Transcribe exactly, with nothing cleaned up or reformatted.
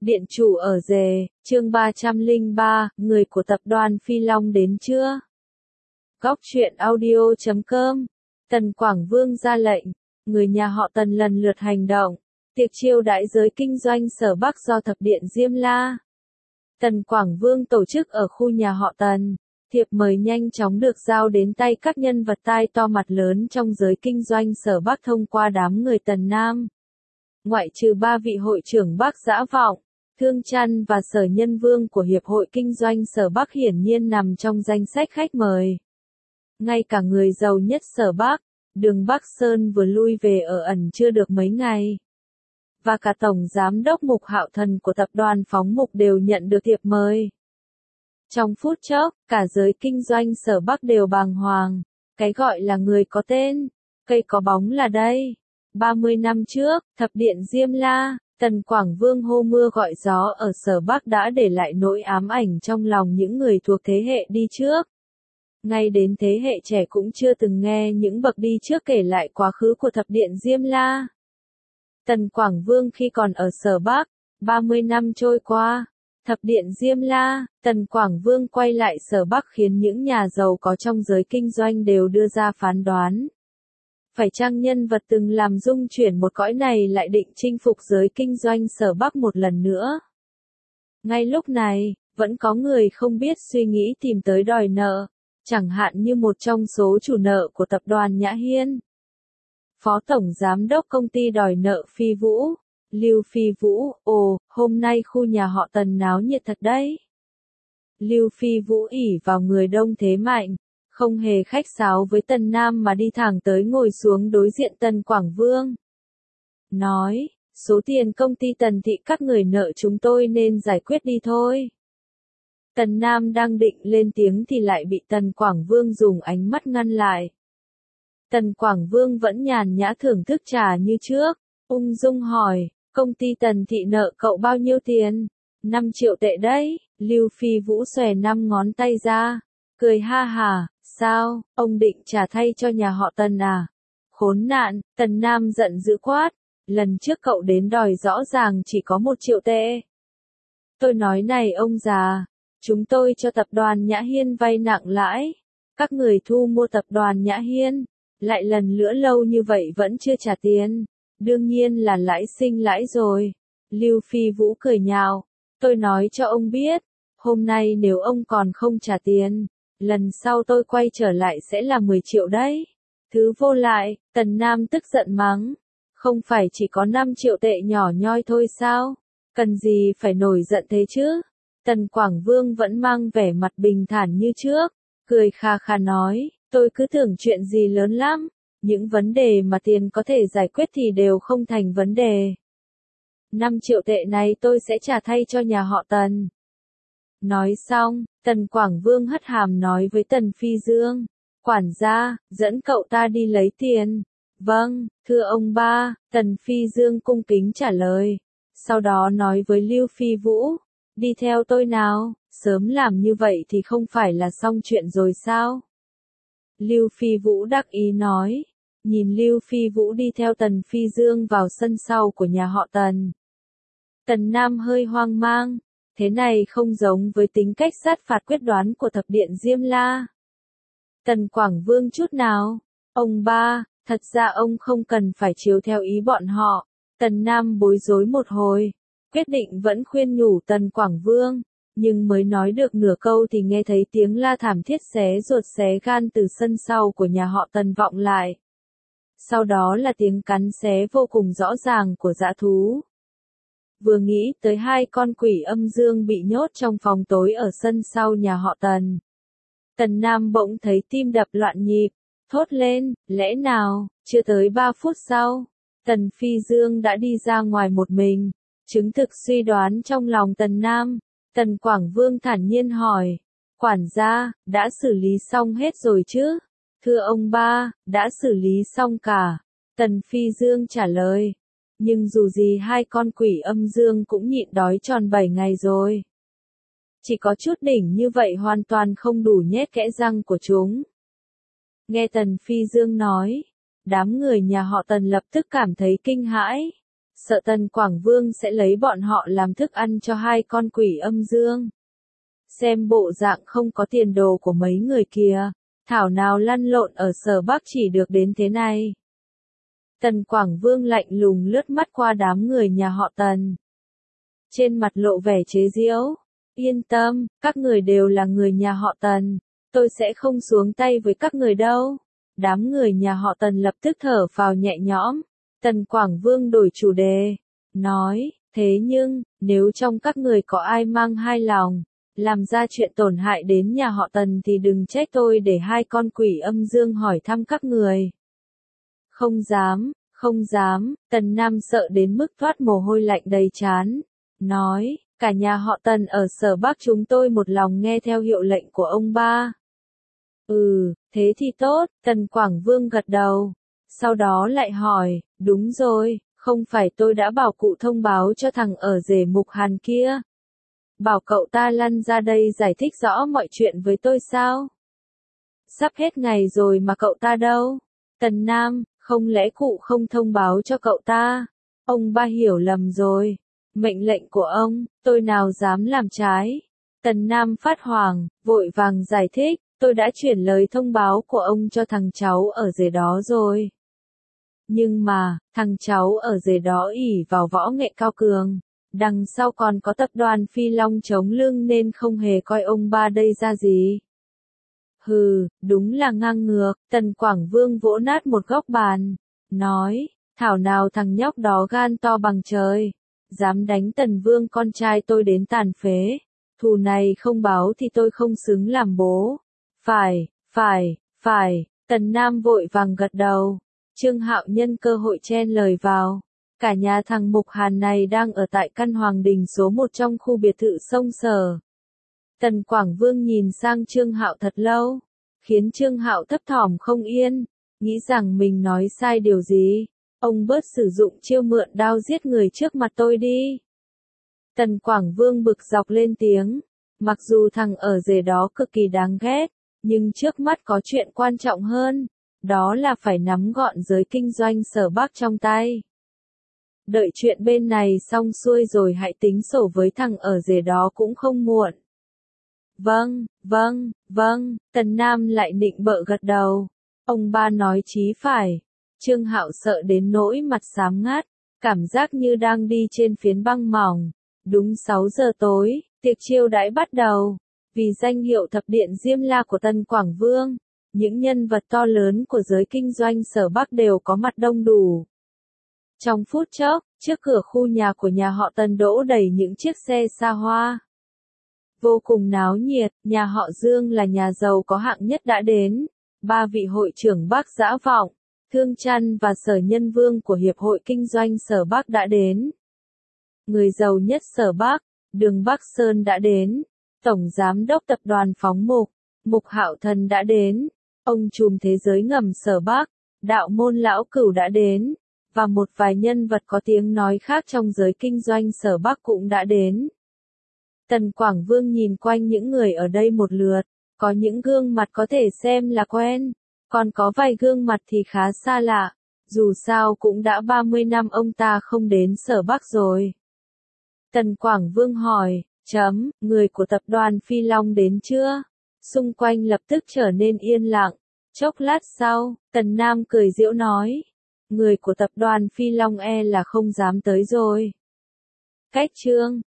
Điện chủ ở rề, chương ba trăm lẻ ba, người của tập đoàn Phi Long đến chưa? Góc truyện audio chấm com. Tần Quảng Vương ra lệnh, người nhà họ Tần lần lượt hành động. Tiệc chiêu đãi giới kinh doanh Sở Bắc do Thập Điện Diêm La, Tần Quảng Vương tổ chức ở khu nhà họ Tần. Thiệp mời nhanh chóng được giao đến tay các nhân vật tai to mặt lớn trong giới kinh doanh Sở Bắc thông qua đám người Tần Nam. Ngoại trừ ba vị hội trưởng Bắc Dã Vọng, Thương Trăn và Sở Nhân Vương của Hiệp hội Kinh doanh Sở Bắc hiển nhiên nằm trong danh sách khách mời. Ngay cả người giàu nhất Sở Bắc, Đường Bắc Sơn vừa lui về ở ẩn chưa được mấy ngày. Và cả Tổng Giám đốc Mục Hạo Thần của tập đoàn Phóng Mục đều nhận được thiệp mời. Trong phút chốc, cả giới kinh doanh Sở Bắc đều bàng hoàng. Cái gọi là người có tên, cây có bóng là đây. ba mươi năm trước, Thập Điện Diêm La, Tần Quảng Vương hô mưa gọi gió ở Sở Bắc đã để lại nỗi ám ảnh trong lòng những người thuộc thế hệ đi trước. Ngay đến thế hệ trẻ cũng chưa từng nghe những bậc đi trước kể lại quá khứ của Thập Điện Diêm La. Tần Quảng Vương khi còn ở Sở Bắc, ba mươi năm trôi qua, Thập Điện Diêm La, Tần Quảng Vương quay lại Sở Bắc khiến những nhà giàu có trong giới kinh doanh đều đưa ra phán đoán. Phải chăng nhân vật từng làm rung chuyển một cõi này lại định chinh phục giới kinh doanh Sở Bắc một lần nữa? Ngay lúc này, vẫn có người không biết suy nghĩ tìm tới đòi nợ, chẳng hạn như một trong số chủ nợ của tập đoàn Nhã Hiên. Phó Tổng Giám đốc công ty đòi nợ Phi Vũ, Lưu Phi Vũ, ồ, hôm nay khu nhà họ Tần náo nhiệt thật đấy. Lưu Phi Vũ ỷ vào người đông thế mạnh, không hề khách sáo với Tần Nam mà đi thẳng tới ngồi xuống đối diện Tần Quảng Vương. Nói, số tiền công ty Tần Thị các người nợ chúng tôi nên giải quyết đi thôi. Tần Nam đang định lên tiếng thì lại bị Tần Quảng Vương dùng ánh mắt ngăn lại. Tần Quảng Vương vẫn nhàn nhã thưởng thức trà như trước, ung dung hỏi, công ty Tần Thị nợ cậu bao nhiêu tiền? năm triệu tệ đấy, Lưu Phi Vũ xòe năm ngón tay ra, cười ha hà, sao, ông định trả thay cho nhà họ Tần à? Khốn nạn, Tần Nam giận dữ quát, lần trước cậu đến đòi rõ ràng chỉ có một triệu tệ. Tôi nói này ông già, chúng tôi cho tập đoàn Nhã Hiên vay nặng lãi, các người thu mua tập đoàn Nhã Hiên, lại lần nữa lâu như vậy vẫn chưa trả tiền, đương nhiên là lãi sinh lãi rồi. Lưu Phi Vũ cười nhạo, tôi nói cho ông biết, hôm nay nếu ông còn không trả tiền, lần sau tôi quay trở lại sẽ là mười triệu đấy. Thứ vô lại, Tần Nam tức giận mắng, không phải chỉ có năm triệu tệ nhỏ nhoi thôi sao, cần gì phải nổi giận thế chứ? Tần Quảng Vương vẫn mang vẻ mặt bình thản như trước, cười kha kha nói, tôi cứ tưởng chuyện gì lớn lắm, những vấn đề mà tiền có thể giải quyết thì đều không thành vấn đề. năm triệu tệ này tôi sẽ trả thay cho nhà họ Tần. Nói xong, Tần Quảng Vương hất hàm nói với Tần Phi Dương, quản gia, dẫn cậu ta đi lấy tiền. Vâng, thưa ông ba, Tần Phi Dương cung kính trả lời. Sau đó nói với Lưu Phi Vũ, đi theo tôi nào, sớm làm như vậy thì không phải là xong chuyện rồi sao? Lưu Phi Vũ đắc ý nói, nhìn Lưu Phi Vũ đi theo Tần Phi Dương vào sân sau của nhà họ Tần. Tần Nam hơi hoang mang, thế này không giống với tính cách sát phạt quyết đoán của Thập Điện Diêm La. Tần Quảng Vương chút nào, ông ba, thật ra ông không cần phải chiếu theo ý bọn họ. Tần Nam bối rối một hồi, quyết định vẫn khuyên nhủ Tần Quảng Vương, nhưng mới nói được nửa câu thì nghe thấy tiếng la thảm thiết xé ruột xé gan từ sân sau của nhà họ Tần vọng lại. Sau đó là tiếng cắn xé vô cùng rõ ràng của dã thú. Vừa nghĩ tới hai con quỷ âm dương bị nhốt trong phòng tối ở sân sau nhà họ Tần, Tần Nam bỗng thấy tim đập loạn nhịp, thốt lên, lẽ nào, chưa tới ba phút sau, Tần Phi Dương đã đi ra ngoài một mình, chứng thực suy đoán trong lòng Tần Nam. Tần Quảng Vương thản nhiên hỏi, quản gia, đã xử lý xong hết rồi chứ? Thưa ông ba, đã xử lý xong cả. Tần Phi Dương trả lời, nhưng dù gì hai con quỷ âm dương cũng nhịn đói tròn bảy ngày rồi. Chỉ có chút đỉnh như vậy hoàn toàn không đủ nhét kẽ răng của chúng. Nghe Tần Phi Dương nói, đám người nhà họ Tần lập tức cảm thấy kinh hãi. sợ Tần Quảng Vương sẽ lấy bọn họ làm thức ăn cho hai con quỷ âm dương. Xem bộ dạng không có tiền đồ của mấy người kia, thảo nào lăn lộn ở Sở Bắc chỉ được đến thế này. Tần Quảng Vương lạnh lùng lướt mắt qua đám người nhà họ Tần. Trên mặt lộ vẻ chế giễu, yên tâm, các người đều là người nhà họ Tần, tôi sẽ không xuống tay với các người đâu. Đám người nhà họ Tần lập tức thở phào nhẹ nhõm. Tần Quảng Vương đổi chủ đề, nói, thế nhưng, nếu trong các người có ai mang hai lòng, làm ra chuyện tổn hại đến nhà họ Tần thì đừng trách tôi để hai con quỷ âm dương hỏi thăm các người. Không dám, không dám, Tần Nam sợ đến mức thoát mồ hôi lạnh đầy trán, nói, cả nhà họ Tần ở Sở Bắc chúng tôi một lòng nghe theo hiệu lệnh của ông ba. Ừ, thế thì tốt, Tần Quảng Vương gật đầu. Sau đó lại hỏi, đúng rồi, không phải tôi đã bảo cụ thông báo cho thằng ở rể Mục Hàn kia. Bảo cậu ta lăn ra đây giải thích rõ mọi chuyện với tôi sao? Sắp hết ngày rồi mà cậu ta đâu? Tần Nam, không lẽ cụ không thông báo cho cậu ta? Ông ba hiểu lầm rồi. Mệnh lệnh của ông, tôi nào dám làm trái. Tần Nam phát hoảng, vội vàng giải thích, tôi đã chuyển lời thông báo của ông cho thằng cháu ở rể đó rồi. Nhưng mà, thằng cháu ở rể đó ỷ vào võ nghệ cao cường, đằng sau còn có tập đoàn Phi Long chống lưng nên không hề coi ông ba đây ra gì. Hừ, đúng là ngang ngược, Tần Quảng Vương vỗ nát một góc bàn, nói, thảo nào thằng nhóc đó gan to bằng trời, dám đánh Tần Vương con trai tôi đến tàn phế, thù này không báo thì tôi không xứng làm bố. Phải, phải, phải, Tần Nam vội vàng gật đầu. Trương Hạo nhân cơ hội chen lời vào. Cả nhà thằng Mục Hàn này đang ở tại căn Hoàng Đình số một trong khu biệt thự sông Sở. Tần Quảng Vương nhìn sang Trương Hạo thật lâu, khiến Trương Hạo thấp thỏm không yên, nghĩ rằng mình nói sai điều gì. Ông bớt sử dụng chiêu mượn đao giết người trước mặt tôi đi. Tần Quảng Vương bực dọc lên tiếng, mặc dù thằng ở rể đó cực kỳ đáng ghét, nhưng trước mắt có chuyện quan trọng hơn, đó là phải nắm gọn giới kinh doanh Sở Bắc trong tay. Đợi chuyện bên này xong xuôi rồi hãy tính sổ với thằng ở rể đó cũng không muộn. Vâng, vâng, vâng, Tần Nam lại nịnh bợ gật đầu. Ông ba nói chí phải. Trương Hạo sợ đến nỗi mặt xám ngắt, cảm giác như đang đi trên phiến băng mỏng. Đúng sáu giờ tối, tiệc chiêu đãi bắt đầu. Vì danh hiệu thập điện Diêm La của Tần Quảng Vương, những nhân vật to lớn của giới kinh doanh Sở Bắc đều có mặt đông đủ. Trong phút chốc, trước cửa khu nhà của nhà họ Tần đỗ đầy những chiếc xe xa hoa. Vô cùng náo nhiệt, nhà họ Dương là nhà giàu có hạng nhất đã đến. Ba vị hội trưởng Bắc Dã Vọng, Thương Trăn và Sở Nhân Vương của Hiệp hội Kinh doanh Sở Bắc đã đến. Người giàu nhất Sở Bắc, Đường Bắc Sơn đã đến. Tổng Giám đốc Tập đoàn Phóng Mục, Mục Hạo Thần đã đến. Ông trùm thế giới ngầm Sở Bắc, Đạo Môn Lão Cửu đã đến. Và một vài nhân vật có tiếng nói khác trong giới kinh doanh Sở Bắc cũng đã đến. Tần Quảng Vương nhìn quanh những người ở đây một lượt, có những gương mặt có thể xem là quen, còn có vài gương mặt thì khá xa lạ, dù sao cũng đã ba mươi năm ông ta không đến Sở Bắc rồi. Tần Quảng Vương hỏi, chấm, người của tập đoàn Phi Long đến chưa? Xung quanh lập tức trở nên yên lặng, chốc lát sau, Tần Nam cười giễu nói, người của tập đoàn Phi Long e là không dám tới rồi. Cách Trương,